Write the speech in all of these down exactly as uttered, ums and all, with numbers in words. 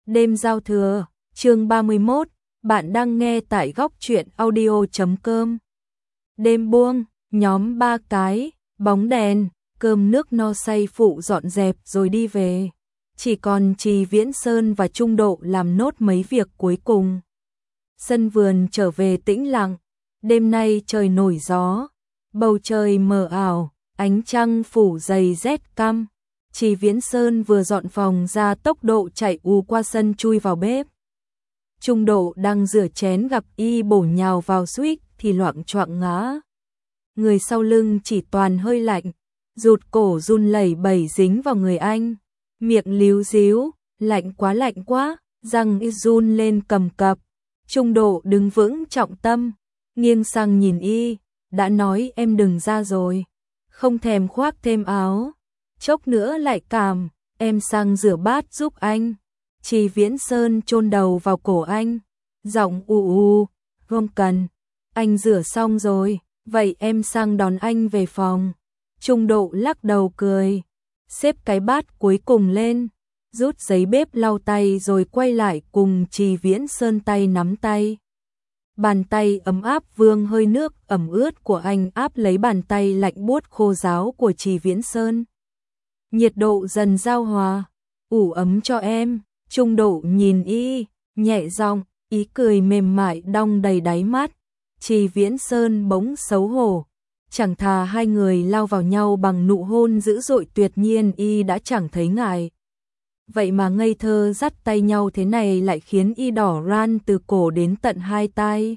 Đêm giao thừa, chương ba mươi mốt, bạn đang nghe tại góc truyện audio chấm com. Đêm buông, nhóm ba cái, bóng đèn, cơm nước no say phụ dọn dẹp rồi đi về. Chỉ còn Trì Viễn Sơn và Trung Độ làm nốt mấy việc cuối cùng. Sân vườn trở về tĩnh lặng, đêm nay trời nổi gió, bầu trời mờ ảo, ánh trăng phủ dày rét căm. Trì Viễn Sơn vừa dọn phòng ra tốc độ chạy ù qua sân chui vào bếp. Trung Độ đang rửa chén gặp y bổ nhào vào suýt thì loạng choạng ngã. Người sau lưng chỉ toàn hơi lạnh, rụt cổ run lẩy bẩy dính vào người anh. Miệng líu díu, lạnh quá lạnh quá, răng run lên cầm cập. Trung Độ đứng vững trọng tâm, nghiêng sang nhìn y, đã nói em đừng ra rồi, không thèm khoác thêm áo. Chốc nữa lại cảm, em sang rửa bát giúp anh. Trì Viễn Sơn chôn đầu vào cổ anh, giọng u u, không cần, anh rửa xong rồi, vậy em sang đón anh về phòng. Trung Độ lắc đầu cười, xếp cái bát cuối cùng lên, rút giấy bếp lau tay rồi quay lại cùng Trì Viễn Sơn tay nắm tay. Bàn tay ấm áp vương hơi nước ẩm ướt của anh áp lấy bàn tay lạnh buốt khô ráo của Trì Viễn Sơn. Nhiệt độ dần giao hòa, ủ ấm cho em. Trung Độ nhìn y, nhẹ giọng, ý cười mềm mại đong đầy đáy mắt. Trì Viễn Sơn bỗng xấu hổ, chẳng thà hai người lao vào nhau bằng nụ hôn dữ dội tuyệt nhiên y đã chẳng thấy ngại. Vậy mà ngây thơ dắt tay nhau thế này lại khiến y đỏ ran từ cổ đến tận hai tai.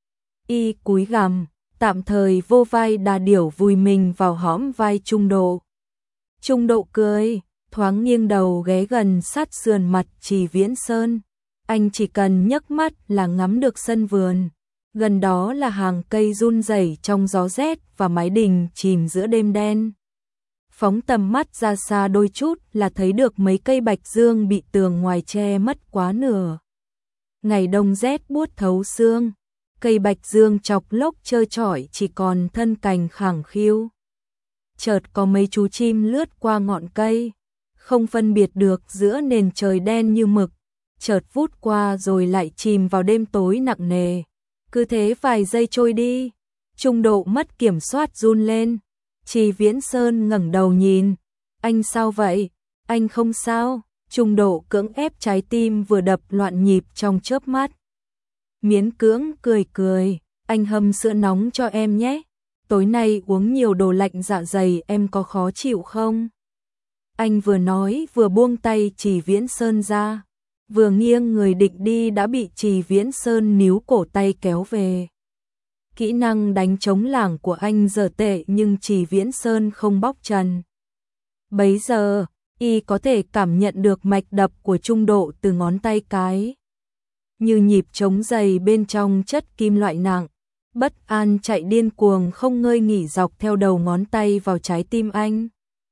Y cúi gằm, tạm thời vô vai đà điểu vùi mình vào hõm vai Trung Độ. Trung Độ cười, thoáng nghiêng đầu ghé gần sát sườn mặt Trì Viễn Sơn. Anh chỉ cần nhấc mắt là ngắm được sân vườn. Gần đó là hàng cây run rẩy trong gió rét và mái đình chìm giữa đêm đen. Phóng tầm mắt ra xa đôi chút là thấy được mấy cây bạch dương bị tường ngoài che mất quá nửa. Ngày đông rét buốt thấu xương, cây bạch dương chọc lốc trơ trọi chỉ còn thân cành khẳng khiu. Chợt có mấy chú chim lướt qua ngọn cây, không phân biệt được giữa nền trời đen như mực, chợt vút qua rồi lại chìm vào đêm tối nặng nề. Cứ thế vài giây trôi đi, Trung Độ mất kiểm soát run lên. Trì Viễn Sơn ngẩng đầu nhìn, anh sao vậy? Anh không sao? Trung Độ cưỡng ép trái tim vừa đập loạn nhịp trong chớp mắt. Miễn cưỡng cười cười, anh hâm sữa nóng cho em nhé. Tối nay uống nhiều đồ lạnh dạ dày em có khó chịu không? Anh vừa nói vừa buông tay Trì Viễn Sơn ra, vừa nghiêng người định đi đã bị Trì Viễn Sơn níu cổ tay kéo về. Kỹ năng đánh trống lảng của anh dở tệ nhưng Trì Viễn Sơn không bóc trần. Bấy giờ, y có thể cảm nhận được mạch đập của Trung Độ từ ngón tay cái. Như nhịp trống dày bên trong chất kim loại nặng, bất an chạy điên cuồng không ngơi nghỉ dọc theo đầu ngón tay vào trái tim anh.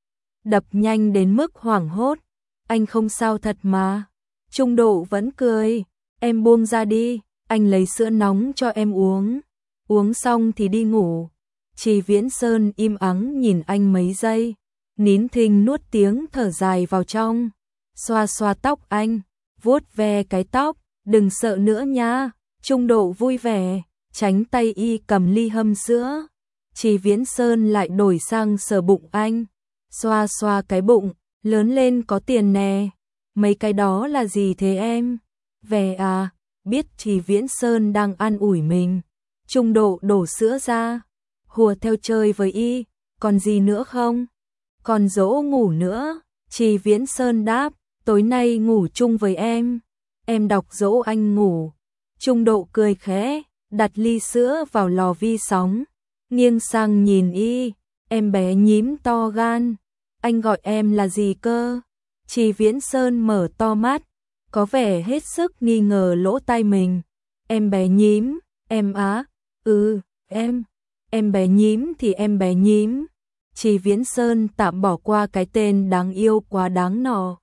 Đập nhanh đến mức hoảng hốt, anh không sao thật mà. Trung Độ vẫn cười, em buông ra đi, anh lấy sữa nóng cho em uống. Uống xong thì đi ngủ. Trì Viễn Sơn im ắng nhìn anh mấy giây, nín thinh nuốt tiếng thở dài vào trong, xoa xoa tóc anh, vuốt ve cái tóc, đừng sợ nữa nha. Trung Độ vui vẻ, tránh tay y cầm ly hâm sữa. Trì Viễn Sơn lại đổi sang sờ bụng anh, xoa xoa cái bụng, lớn lên có tiền nè. Mấy cái đó là gì thế em? Về à? Biết Trì Viễn Sơn đang an ủi mình, Trung Độ đổ sữa ra, hùa theo chơi với y, còn gì nữa không? Còn dỗ ngủ nữa. Trì Viễn Sơn đáp, tối nay ngủ chung với em, em đọc dỗ anh ngủ. Trung Độ cười khẽ, đặt ly sữa vào lò vi sóng, nghiêng sang nhìn y, em bé nhím to gan, anh gọi em là gì cơ? Trì Viễn Sơn mở to mắt, có vẻ hết sức nghi ngờ lỗ tai mình. Em bé nhím, em á, ừ, em, em bé nhím thì em bé nhím. Trì Viễn Sơn tạm bỏ qua cái tên đáng yêu quá đáng nọ.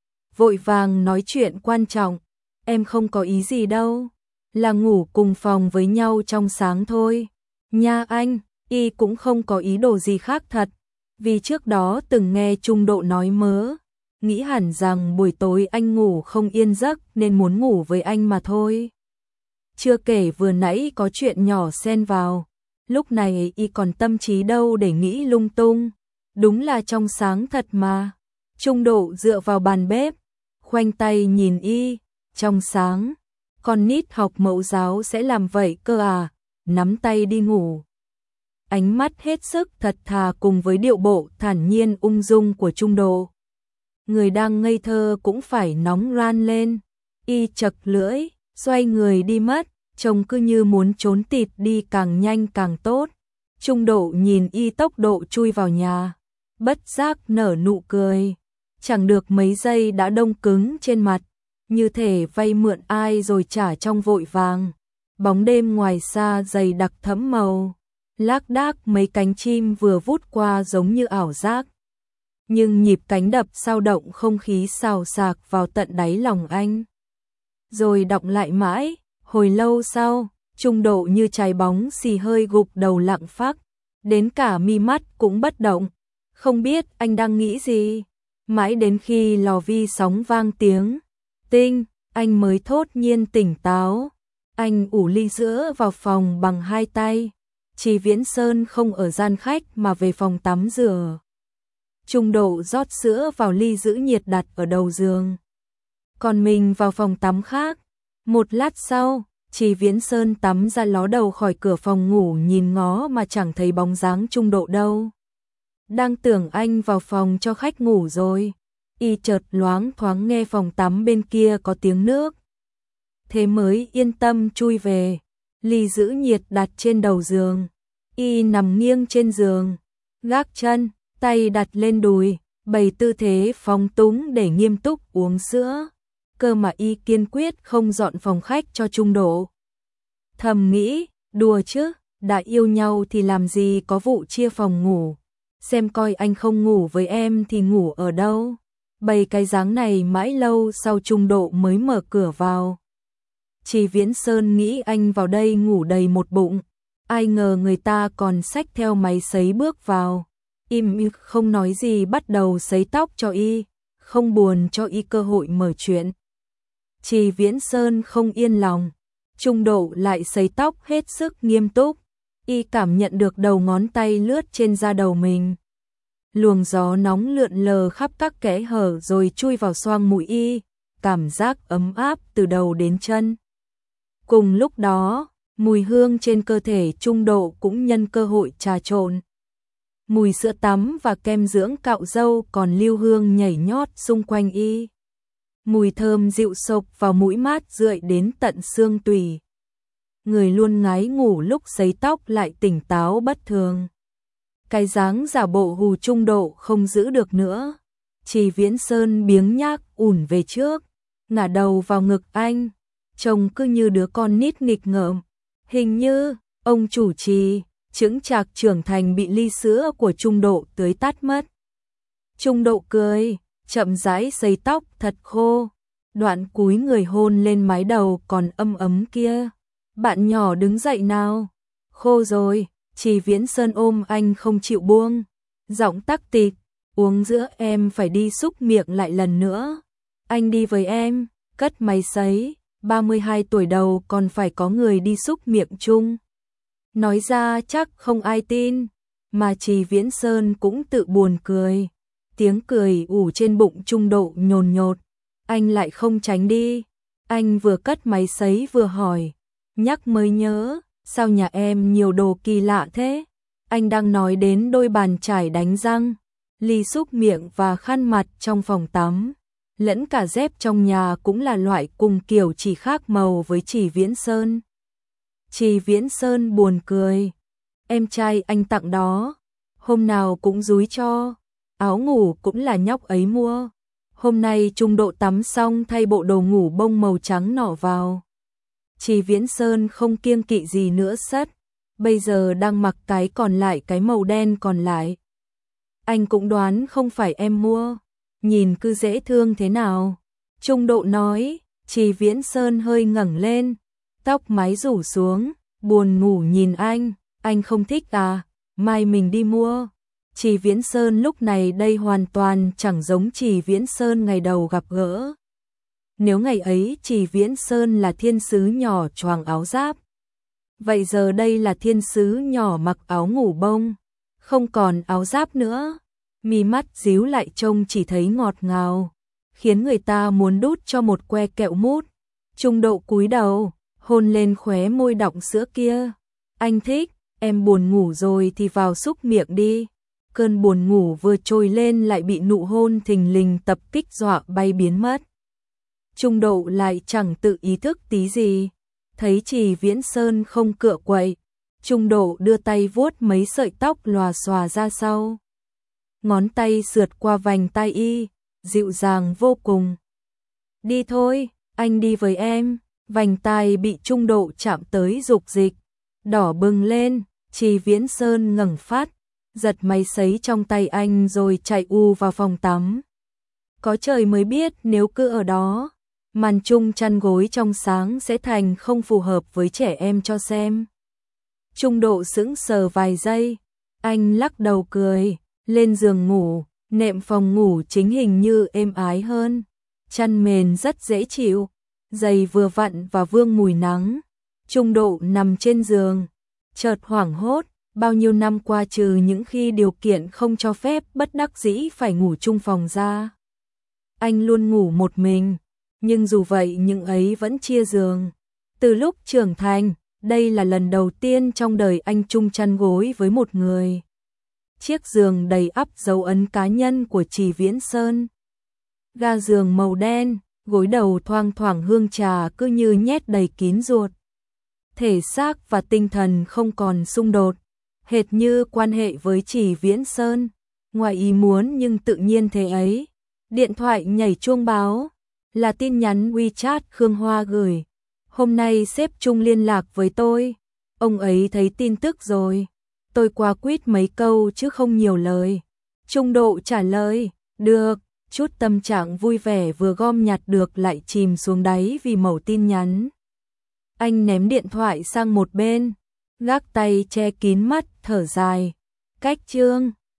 Vội vàng nói chuyện quan trọng, em không có ý gì đâu, là ngủ cùng phòng với nhau trong sáng thôi. Nha anh, y cũng không có ý đồ gì khác thật, vì trước đó từng nghe Trung Độ nói mớ. nghĩ hẳn rằng buổi tối anh ngủ không yên giấc nên muốn ngủ với anh mà thôi. Chưa kể vừa nãy có chuyện nhỏ xen vào, lúc này y còn tâm trí đâu để nghĩ lung tung, đúng là trong sáng thật mà. Trung Độ dựa vào bàn bếp, khoanh tay nhìn y, trong sáng, con nít học mẫu giáo sẽ làm vậy cơ à, nắm tay đi ngủ. Ánh mắt hết sức thật thà cùng với điệu bộ thản nhiên ung dung của Trung Độ. Người đang ngây thơ cũng phải nóng ran lên, y chật lưỡi, xoay người đi mất, trông cứ như muốn trốn tịt đi càng nhanh càng tốt. Trung Độ nhìn y tốc độ chui vào nhà, bất giác nở nụ cười, chẳng được mấy giây đã đông cứng trên mặt, như thể vay mượn ai rồi trả trong vội vàng. Bóng đêm ngoài xa dày đặc thẫm màu, lác đác mấy cánh chim vừa vút qua giống như ảo giác. Nhưng nhịp cánh đập sao động không khí xào xạc vào tận đáy lòng anh. Rồi đọng lại mãi, hồi lâu sau, Trung Độ như trái bóng xì hơi gục đầu lặng phắc, đến cả mi mắt cũng bất động, không biết anh đang nghĩ gì. Mãi đến khi lò vi sóng vang tiếng tinh, anh mới thốt nhiên tỉnh táo. Anh ủ ly sữa vào phòng bằng hai tay. Chỉ Viễn Sơn không ở gian khách mà về phòng tắm rửa. Trung Độ rót sữa vào ly giữ nhiệt đặt ở đầu giường, còn mình vào phòng tắm khác. Một lát sau, Chỉ Viễn Sơn tắm ra ló đầu khỏi cửa phòng ngủ nhìn ngó mà chẳng thấy bóng dáng Trung Độ đâu. Đang tưởng anh vào phòng cho khách ngủ rồi, y chợt loáng thoáng nghe phòng tắm bên kia có tiếng nước. Thế mới yên tâm chui về, ly giữ nhiệt đặt trên đầu giường. Y nằm nghiêng trên giường, gác chân, tay đặt lên đùi, bày tư thế phóng túng để nghiêm túc uống sữa. Cơ mà y kiên quyết không dọn phòng khách cho Trung Độ. Thầm nghĩ, đùa chứ, đã yêu nhau thì làm gì có vụ chia phòng ngủ. Xem coi anh không ngủ với em thì ngủ ở đâu. Bày cái dáng này mãi lâu sau Trung Độ mới mở cửa vào. Chỉ Viễn Sơn nghĩ anh vào đây ngủ đầy một bụng, ai ngờ người ta còn xách theo máy sấy bước vào. Im im không nói gì bắt đầu sấy tóc cho y, không buồn cho y cơ hội mở chuyện. Chỉ Viễn Sơn không yên lòng, Trung Độ lại sấy tóc hết sức nghiêm túc. Y cảm nhận được đầu ngón tay lướt trên da đầu mình. Luồng gió nóng lượn lờ khắp các kẽ hở rồi chui vào xoang mũi y, cảm giác ấm áp từ đầu đến chân. Cùng lúc đó, mùi hương trên cơ thể Trung Độ cũng nhân cơ hội trà trộn. Mùi sữa tắm và kem dưỡng cạo râu còn lưu hương nhảy nhót xung quanh y. Mùi thơm dịu sộc vào mũi mát rượi đến tận xương tủy. Người luôn ngái ngủ lúc sấy tóc lại tỉnh táo bất thường. Cái dáng giả bộ hù Trung Độ không giữ được nữa. Chỉ Viễn Sơn biếng nhác ủn về trước, ngả đầu vào ngực anh, trông cứ như đứa con nít nghịch ngợm. Hình như ông chủ trì chững chạc trưởng thành bị ly sữa của Trung Độ tưới tát mất. Trung Độ cười, chậm rãi sấy tóc thật khô, đoạn cúi người hôn lên mái đầu còn âm ấm kia. Bạn nhỏ đứng dậy nào. Khô rồi. Chỉ Viễn Sơn ôm anh không chịu buông, giọng tắc tịt, uống giữa em phải đi xúc miệng lại lần nữa. Anh đi với em, cất máy sấy, ba mươi hai tuổi đầu còn phải có người đi xúc miệng chung. Nói ra chắc không ai tin, mà Chỉ Viễn Sơn cũng tự buồn cười. Tiếng cười ủ trên bụng Trung Độ nhồn nhột, anh lại không tránh đi. Anh vừa cất máy sấy vừa hỏi, nhắc mới nhớ. Sao nhà em nhiều đồ kỳ lạ thế? Anh đang nói đến đôi bàn chải đánh răng, ly xúc miệng và khăn mặt trong phòng tắm. Lẫn cả dép trong nhà cũng là loại cùng kiểu chỉ khác màu với Chỉ Viễn Sơn. Chỉ Viễn Sơn buồn cười. Em trai anh tặng đó. Hôm nào cũng dúi cho. Áo ngủ cũng là nhóc ấy mua. Hôm nay Trung Độ tắm xong thay bộ đồ ngủ bông màu trắng nọ vào. Chỉ Viễn Sơn không kiêng kỵ gì nữa sất, bây giờ đang mặc cái còn lại cái màu đen còn lại. Anh cũng đoán không phải em mua, nhìn cứ dễ thương thế nào. Trung Độ nói, Chỉ Viễn Sơn hơi ngẩng lên, tóc mái rủ xuống, buồn ngủ nhìn anh, anh không thích à, mai mình đi mua. Trì Viễn Sơn lúc này đây hoàn toàn chẳng giống Trì Viễn Sơn ngày đầu gặp gỡ. Nếu ngày ấy Trì Viễn Sơn là thiên sứ nhỏ choàng áo giáp, vậy giờ đây là thiên sứ nhỏ mặc áo ngủ bông, không còn áo giáp nữa, mí mắt díu lại trông chỉ thấy ngọt ngào, khiến người ta muốn đút cho một que kẹo mút. Trung Độ cúi đầu, hôn lên khóe môi đọng sữa kia. Anh thích, em buồn ngủ rồi thì vào xúc miệng đi. Cơn buồn ngủ vừa trồi lên lại bị nụ hôn thình lình tập kích dọa bay biến mất. Trung Độ lại chẳng tự ý thức tí gì. Thấy Trì Viễn Sơn không cựa quậy, Trung Độ đưa tay vuốt mấy sợi tóc lòa xòa ra sau. Ngón tay sượt qua vành tai y, dịu dàng vô cùng. Đi thôi, anh đi với em. Vành tai bị Trung Độ chạm tới dục dịch, đỏ bừng lên. Trì Viễn Sơn ngẩng phát, giật máy sấy trong tay anh rồi chạy u vào phòng tắm. Có trời mới biết nếu cứ ở đó, màn chung chăn gối trong sáng sẽ thành không phù hợp với trẻ em cho xem. Trung Độ sững sờ vài giây, anh lắc đầu cười, lên giường ngủ, nệm phòng ngủ chính hình như êm ái hơn, chăn mền rất dễ chịu, giày vừa vặn và vương mùi nắng. Trung Độ nằm trên giường, chợt hoảng hốt, bao nhiêu năm qua trừ những khi điều kiện không cho phép bất đắc dĩ phải ngủ chung phòng ra, anh luôn ngủ một mình, nhưng dù vậy những ấy vẫn chia giường. Từ lúc trưởng thành, đây là lần đầu tiên trong đời anh chung chăn gối với một người. Chiếc giường đầy ắp dấu ấn cá nhân của Trì Viễn Sơn. Ga giường màu đen, gối đầu thoang thoảng hương trà cứ như nhét đầy kín ruột. Thể xác và tinh thần không còn xung đột, hệt như quan hệ với Trì Viễn Sơn. Ngoài ý muốn nhưng tự nhiên thế ấy. Điện thoại nhảy chuông báo, là tin nhắn WeChat Khương Hoa gửi. Hôm nay sếp Trung liên lạc với tôi, ông ấy thấy tin tức rồi. Tôi qua quýt mấy câu chứ không nhiều lời. Trung Độ trả lời, được, chút tâm trạng vui vẻ vừa gom nhặt được lại chìm xuống đáy vì mẩu tin nhắn. Anh ném điện thoại sang một bên, gác tay che kín mắt, thở dài. Cách chương